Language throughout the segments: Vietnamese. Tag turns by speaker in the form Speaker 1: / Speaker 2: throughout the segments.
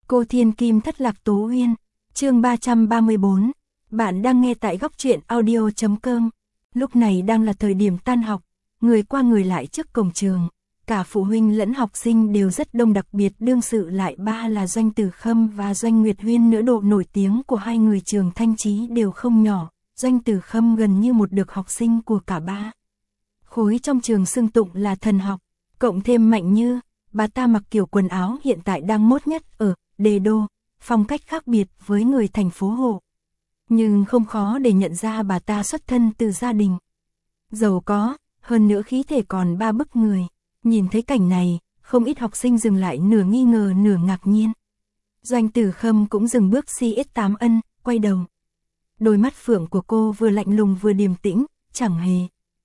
Speaker 1: Cô Thiên Kim thất lạc Tố Uyên, chương 334. Bạn đang nghe tại góc truyện audio.com. Lúc này đang là thời điểm tan học, người qua người lại trước cổng trường. Cả phụ huynh lẫn học sinh đều rất đông, đặc biệt đương sự lại ba là Doanh Tử Khâm và Doanh Nguyệt Huyên nữa. Độ nổi tiếng của hai người trường Thanh Chí đều không nhỏ. Doanh Tử Khâm gần như một được học sinh của cả ba khối trong trường xưng tụng là thần học, cộng thêm Mạnh Như, bà ta mặc kiểu quần áo hiện tại đang mốt nhất ở Đế Đô, phong cách khác biệt với người thành phố Hồ. Nhưng không khó để nhận ra bà ta xuất thân từ gia đình giàu có, hơn nữa khí thể còn ba bức người. Nhìn thấy cảnh này, không ít học sinh dừng lại, nửa nghi ngờ nửa ngạc nhiên. Doanh Tử Khâm cũng dừng bước CS8 ân, quay đầu. Đôi mắt phượng của cô vừa lạnh lùng vừa điềm tĩnh, chẳng hề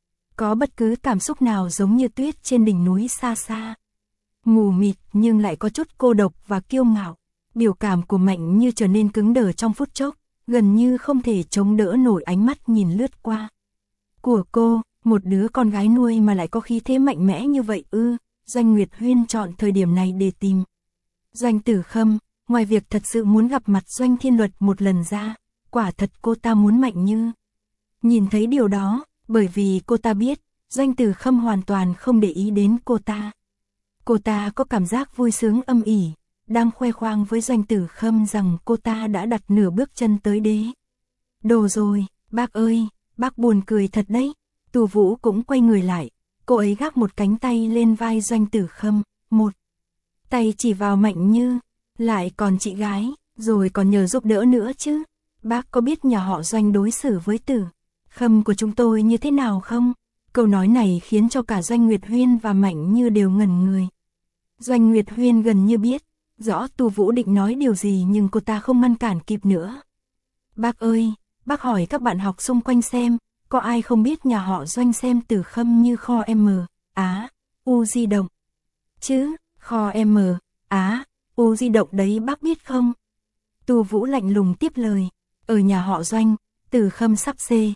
Speaker 1: có bất cứ cảm xúc nào, giống như tuyết trên đỉnh núi xa xa. Mù mịt nhưng lại có chút cô độc và kiêu ngạo. Biểu cảm của Mạnh Như trở nên cứng đờ trong phút chốc, gần như không thể chống đỡ nổi ánh mắt nhìn lướt qua của cô. Một đứa con gái nuôi mà lại có khí thế mạnh mẽ như vậy ư? Doanh Nguyệt Huyên chọn thời điểm này để tìm Doanh Tử Khâm, ngoài việc thật sự muốn gặp mặt Doanh Thiên Luật một lần ra, quả thật cô ta muốn Mạnh Như nhìn thấy điều đó, bởi vì cô ta biết Doanh Tử Khâm hoàn toàn không để ý đến cô ta. Cô ta có cảm giác vui sướng âm ỉ, đang khoe khoang với Doanh Tử Khâm rằng cô ta đã đặt nửa bước chân tới Đế Đô rồi. Bác ơi, bác buồn cười thật đấy. Tù Vũ cũng quay người lại, cô ấy gác một cánh tay lên vai Doanh Tử Khâm, một tay chỉ vào Mạnh Như, lại còn chị gái, rồi còn nhờ giúp đỡ nữa chứ. Bác có biết nhà họ Doanh đối xử với Tử Khâm của chúng tôi như thế nào không? Câu nói này khiến cho cả Doanh Nguyệt Huyên và Mạnh Như đều ngẩn người. Doanh Nguyệt Huyên gần như biết rõ Tù Vũ định nói điều gì, nhưng cô ta không ngăn cản kịp nữa. Bác ơi, bác hỏi các bạn học xung quanh xem, có ai không biết nhà họ Doanh xem Tử Khâm như kho U di động chứ? Kho U di động đấy bác biết không? Tù Vũ lạnh lùng tiếp lời. Ở nhà họ Doanh, Tử Khâm sắp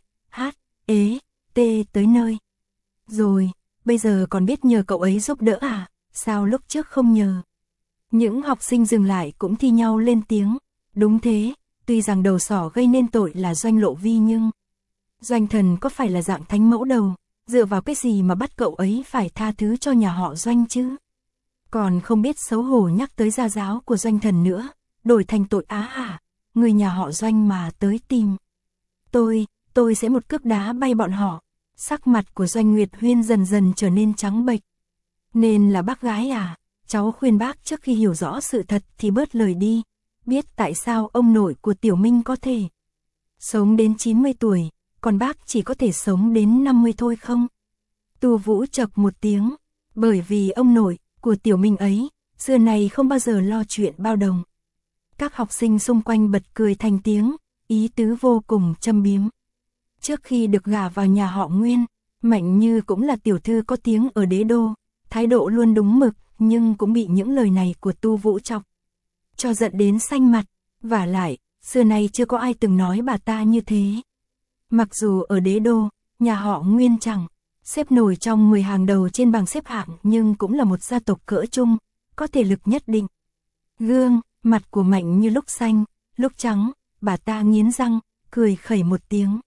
Speaker 1: tới nơi rồi, bây giờ còn biết nhờ cậu ấy giúp đỡ à? Sao lúc trước không nhờ? Những học sinh dừng lại cũng thi nhau lên tiếng. Đúng thế, tuy rằng đầu sỏ gây nên tội là Doanh Lộ Vi, nhưng Doanh Thần có phải là dạng thánh mẫu đâu, dựa vào cái gì mà bắt cậu ấy phải tha thứ cho nhà họ Doanh chứ? Còn không biết xấu hổ nhắc tới gia giáo của Doanh Thần nữa, đổi thành tội người nhà họ Doanh mà tới tìm tôi sẽ một cước đá bay bọn họ. Sắc mặt của Doanh Nguyệt Huyên dần dần trở nên trắng bệch. Nên là bác gái à? Cháu khuyên bác trước khi hiểu rõ sự thật thì bớt lời đi. Biết tại sao ông nội của Tiểu Minh có thể sống đến 90 tuổi, còn bác chỉ có thể sống đến 50 thôi không? Tù Vũ chậc một tiếng, bởi vì ông nội của Tiểu Minh ấy xưa này không bao giờ lo chuyện bao đồng. Các học sinh xung quanh bật cười thành tiếng, ý tứ vô cùng châm biếm. Trước khi được gả vào nhà họ Nguyên, Mạnh Như cũng là tiểu thư có tiếng ở Đế Đô, thái độ luôn đúng mực, nhưng cũng bị những lời này của Tu Vũ chọc cho giận đến xanh mặt. Vả lại, xưa nay chưa có ai từng nói bà ta như thế. Mặc dù ở Đế Đô, nhà họ Nguyên chẳng xếp nổi trong 10 hàng đầu trên bảng xếp hạng, nhưng cũng là một gia tộc cỡ trung, có thể lực nhất định. Gương mặt của Mạnh Như lúc xanh, lúc trắng, bà ta nghiến răng, cười khẩy một tiếng.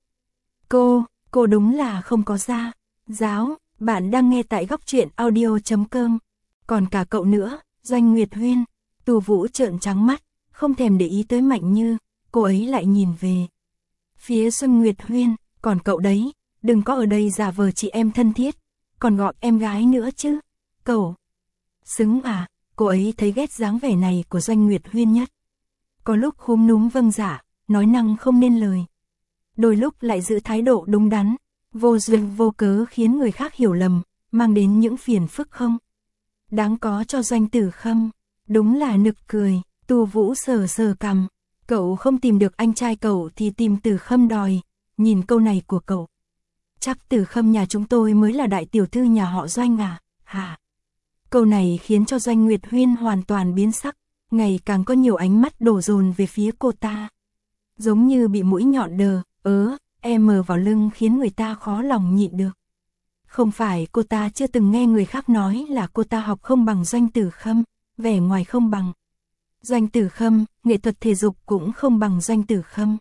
Speaker 1: Cô đúng là không có gia giáo. Bạn đang nghe tại góc truyện audio.com. Còn cả cậu nữa, Doanh Nguyệt Huyên. Tù Vũ trợn trắng mắt, không thèm để ý tới Mạnh Như, cô ấy lại nhìn về phía Doanh Nguyệt Huyên. Còn cậu đấy, đừng có ở đây giả vờ chị em thân thiết, còn gọi em gái nữa chứ. Cậu xứng à? Cô ấy thấy ghét dáng vẻ này của Doanh Nguyệt Huyên nhất. Có lúc khúm núm vâng dạ, nói năng không nên lời. Đôi lúc lại giữ thái độ đúng đắn, vô duyên vô cớ khiến người khác hiểu lầm, mang đến những phiền phức không đáng có cho Doanh Tử Khâm. Đúng là nực cười. Tù Vũ sờ sờ cằm. Cậu không tìm được anh trai cậu thì tìm Tử Khâm đòi. Nhìn câu này của cậu, chắc Tử Khâm nhà chúng tôi mới là đại tiểu thư nhà họ Doanh à? Hả? Câu này khiến cho Doanh Nguyệt Huyên hoàn toàn biến sắc, ngày càng có nhiều ánh mắt đổ dồn về phía cô ta, giống như bị mũi nhọn đờ vào lưng, khiến người ta khó lòng nhịn được. Không phải cô ta chưa từng nghe người khác nói là cô ta học không bằng Doanh Tử Khâm, vẻ ngoài không bằng Doanh Tử Khâm, nghệ thuật thể dục cũng không bằng Doanh Tử Khâm.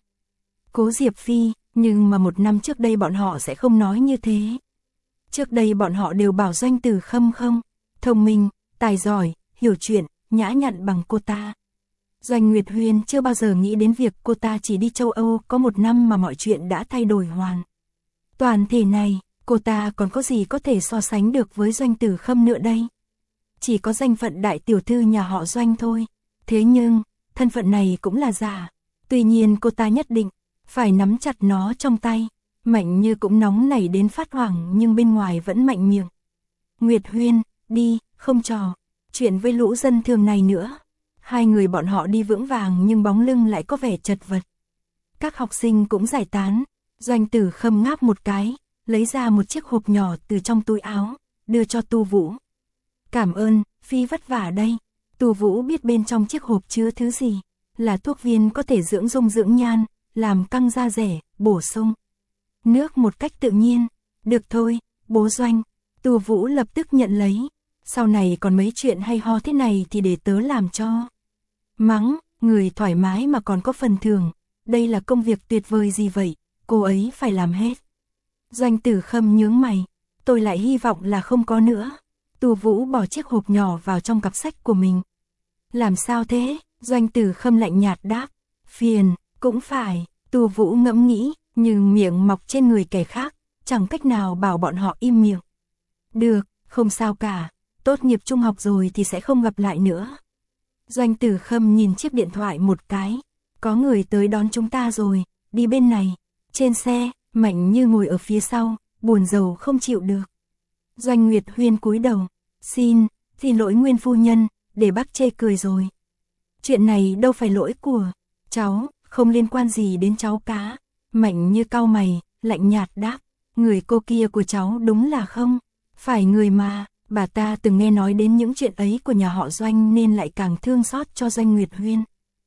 Speaker 1: Cố Diệp Phi, nhưng mà 1 năm trước đây bọn họ sẽ không nói như thế. Trước đây bọn họ đều bảo Doanh Tử Khâm không thông minh, tài giỏi, hiểu chuyện, nhã nhặn bằng cô ta. Doanh Nguyệt Huyên chưa bao giờ nghĩ đến việc cô ta chỉ đi châu Âu có 1 năm mà mọi chuyện đã thay đổi hoàn toàn thể này, cô ta còn có gì có thể so sánh được với Doanh Tử Khâm nữa đây? Chỉ có danh phận đại tiểu thư nhà họ Doanh thôi. Thế nhưng, thân phận này cũng là giả. Tuy nhiên cô ta nhất định phải nắm chặt nó trong tay. Mạnh Như cũng nóng nảy đến phát hoảng nhưng bên ngoài vẫn mạnh miệng. Nguyệt Huyên, đi, không trò chuyện với lũ dân thường này nữa. Hai người bọn họ đi vững vàng nhưng bóng lưng lại có vẻ chật vật. Các học sinh cũng giải tán. Doanh Tử Khâm ngáp một cái, lấy ra một chiếc hộp nhỏ từ trong túi áo, đưa cho Tu Vũ. Cảm ơn, Phi vất vả đây. Tu Vũ biết bên trong chiếc hộp chứa thứ gì, là thuốc viên có thể dưỡng dung dưỡng nhan, làm căng da rẻ, bổ sung nước một cách tự nhiên. Được thôi, bố Doanh. Tu Vũ lập tức nhận lấy. Sau này còn mấy chuyện hay ho thế này thì để tớ làm cho. Mắng, người thoải mái mà còn có phần thưởng. Đây là công việc tuyệt vời gì vậy, cô ấy phải làm hết. Doanh Tử Khâm nhướng mày, tôi lại hy vọng là không có nữa. Tu Vũ bỏ chiếc hộp nhỏ vào trong cặp sách của mình. Làm sao thế? Doanh Tử Khâm lạnh nhạt đáp. Phiền, cũng phải. Tu Vũ ngẫm nghĩ, nhưng miệng mọc trên người kẻ khác, chẳng cách nào bảo bọn họ im miệng. Được, không sao cả, tốt nghiệp trung học rồi thì sẽ không gặp lại nữa. Doanh Tử Khâm nhìn chiếc điện thoại một cái. Có người tới đón chúng ta rồi, đi bên này. Trên xe, Mạnh Như ngồi ở phía sau, buồn rầu không chịu được. Doanh Nguyệt Huyên cúi đầu. Xin lỗi Nguyên phu nhân, để bác chê cười rồi. Chuyện này đâu phải lỗi của cháu, không liên quan gì đến cháu cá. Mạnh Như cau mày, lạnh nhạt đáp. Người cô kia của cháu đúng là không phải người mà. Bà ta từng nghe nói đến những chuyện ấy của nhà họ Doanh nên lại càng thương xót cho Doanh Nguyệt Huyên.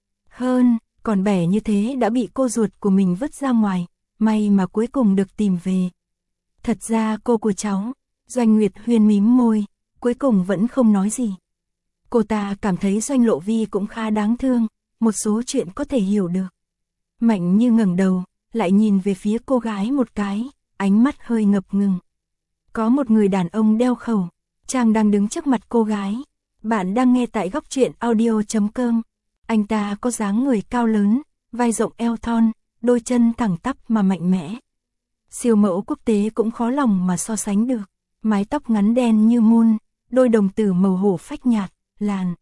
Speaker 1: Hơn, còn bẻ như thế đã bị cô ruột của mình vứt ra ngoài, may mà cuối cùng được tìm về. Thật ra cô của cháu, Doanh Nguyệt Huyên mím môi, cuối cùng vẫn không nói gì. Cô ta cảm thấy Doanh Lộ Vi cũng khá đáng thương, một số chuyện có thể hiểu được. Mạnh Như ngẩng đầu, lại nhìn về phía cô gái một cái, ánh mắt hơi ngập ngừng. Có một người đàn ông đeo khẩu trang đang đứng trước mặt cô gái. Bạn đang nghe tại Góc Truyện Audio.com. Anh ta có dáng người cao lớn, vai rộng eo thon, đôi chân thẳng tắp mà mạnh mẽ. Siêu mẫu quốc tế cũng khó lòng mà so sánh được. Mái tóc ngắn đen như mun, đôi đồng tử màu hổ phách nhạt, làn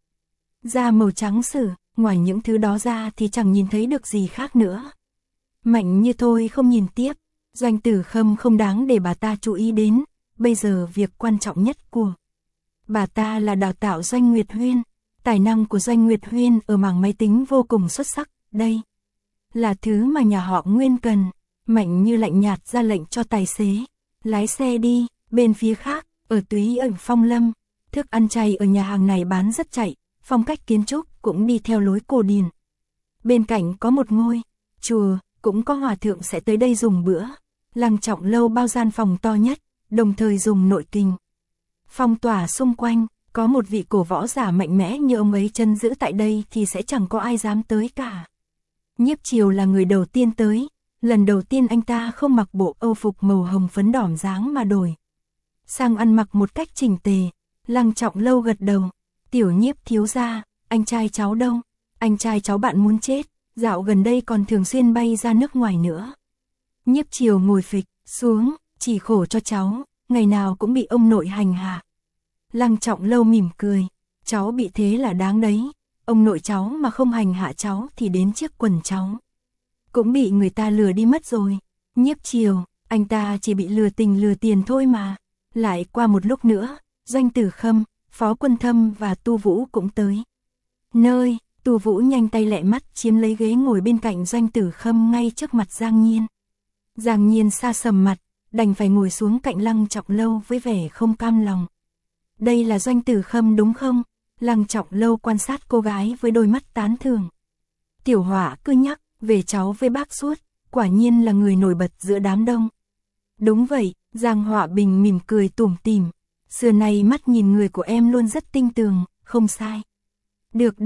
Speaker 1: da màu trắng sử, ngoài những thứ đó ra thì chẳng nhìn thấy được gì khác nữa. Mạnh Như thôi không nhìn tiếp, Doanh Tử Khâm không đáng để bà ta chú ý đến, bây giờ việc quan trọng nhất của bà ta là đào tạo Doanh Nguyệt Huyên. Tài năng của Doanh Nguyệt Huyên ở mảng máy tính vô cùng xuất sắc, đây là thứ mà nhà họ Nguyên cần. Mạnh Như lạnh nhạt ra lệnh cho tài xế lái xe đi. Bên phía khác, ở Túy Ẩn Phong Lâm, thức ăn chay ở nhà hàng này bán rất chạy, phong cách kiến trúc cũng đi theo lối cổ điển. Bên cạnh có một ngôi chùa, cũng có hòa thượng sẽ tới đây dùng bữa. Lăng Trọng Lâu bao gian phòng to nhất, đồng thời dùng nội kình phong tỏa xung quanh. Có một vị cổ võ giả mạnh mẽ như ông ấy chân giữ tại đây thì sẽ chẳng có ai dám tới cả. Nhiếp Chiều là người đầu tiên tới. Lần đầu tiên anh ta không mặc bộ âu phục màu hồng phấn đỏm dáng mà đổi sang ăn mặc một cách chỉnh tề. Lăng Trọng Lâu gật đầu. Tiểu Nhiếp thiếu gia, anh trai cháu đâu? Anh trai cháu bạn muốn chết, dạo gần đây còn thường xuyên bay ra nước ngoài nữa. Nhiếp Chiều ngồi phịch xuống, chỉ khổ cho cháu, ngày nào cũng bị ông nội hành hạ. Lăng Trọng Lâu mỉm cười, cháu bị thế là đáng đấy, ông nội cháu mà không hành hạ cháu thì đến chiếc quần cháu cũng bị người ta lừa đi mất rồi. Nhiếp Chiều, anh ta chỉ bị lừa tình lừa tiền thôi mà. Lại qua một lúc nữa, Doanh Tử Khâm, Phó Quân Thâm và Tu Vũ cũng tới. Nơi, Tu Vũ nhanh tay lẹ mắt chiếm lấy ghế ngồi bên cạnh Doanh Tử Khâm ngay trước mặt Giang Nhiên. Giang Nhiên sa sầm mặt, đành phải ngồi xuống cạnh Lăng Trọng Lâu với vẻ không cam lòng. Đây là Doanh Tử Khâm đúng không? Lăng Trọng Lâu quan sát cô gái với đôi mắt tán thưởng. Tiểu Hỏa cứ nhắc về cháu với bác suốt, quả nhiên là người nổi bật giữa đám đông. Đúng vậy, Giang Họa Bình mỉm cười tủm tỉm. Xưa nay mắt nhìn người của em luôn rất tinh tường, không sai. Được đâu,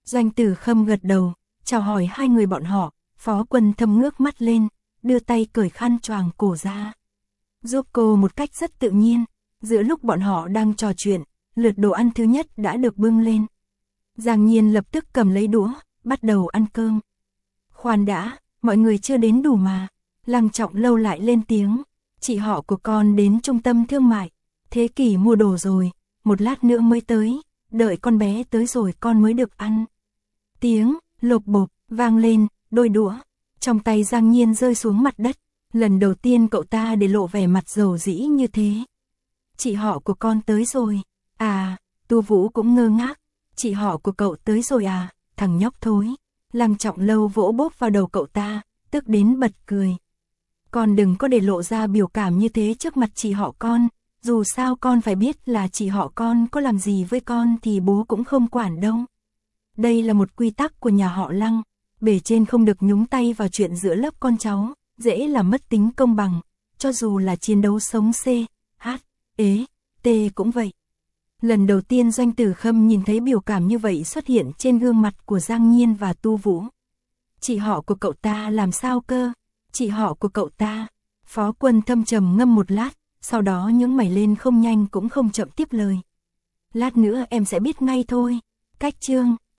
Speaker 1: Doanh Tử Khâm gật đầu, chào hỏi hai người bọn họ, Phó Quân Thâm ngước mắt lên, đưa tay cởi khăn choàng cổ ra. Giúp cô một cách rất tự nhiên, giữa lúc bọn họ đang trò chuyện, lượt đồ ăn thứ nhất đã được bưng lên. Giang Nhiên lập tức cầm lấy đũa, bắt đầu ăn cơm. Khoan đã, mọi người chưa đến đủ mà. Lăng Trọng Lâu lại lên tiếng, chị họ của con đến trung tâm thương mại, Thế Kỷ mua đồ rồi, một lát nữa mới tới, đợi con bé tới rồi con mới được ăn. Tiếng lộp bộp vang lên, đôi đũa trong tay Giang Nhiên rơi xuống mặt đất, lần đầu tiên cậu ta để lộ vẻ mặt dầu dĩ như thế. Chị họ của con tới rồi, à, Tu Vũ cũng ngơ ngác, chị họ của cậu tới rồi à, thằng nhóc thối. Lăng Trọng Lâu vỗ bốp vào đầu cậu ta, tức đến bật cười. Con đừng có để lộ ra biểu cảm như thế trước mặt chị họ con, dù sao con phải biết là chị họ con có làm gì với con thì bố cũng không quản đâu. Đây là một quy tắc của nhà họ Lăng, bề trên không được nhúng tay vào chuyện giữa lớp con cháu, dễ là mất tính công bằng, cho dù là chiến đấu sống C, H, E, T cũng vậy. Lần đầu tiên Doanh Tử Khâm nhìn thấy biểu cảm như vậy xuất hiện trên gương mặt của Giang Nhiên và Tu Vũ. Chị họ của cậu ta làm sao cơ? Chị họ của cậu ta. Phó Quân Thâm trầm ngâm một lát, sau đó nhướng mày lên không nhanh cũng không chậm tiếp lời. Lát nữa em sẽ biết ngay thôi. Cách chương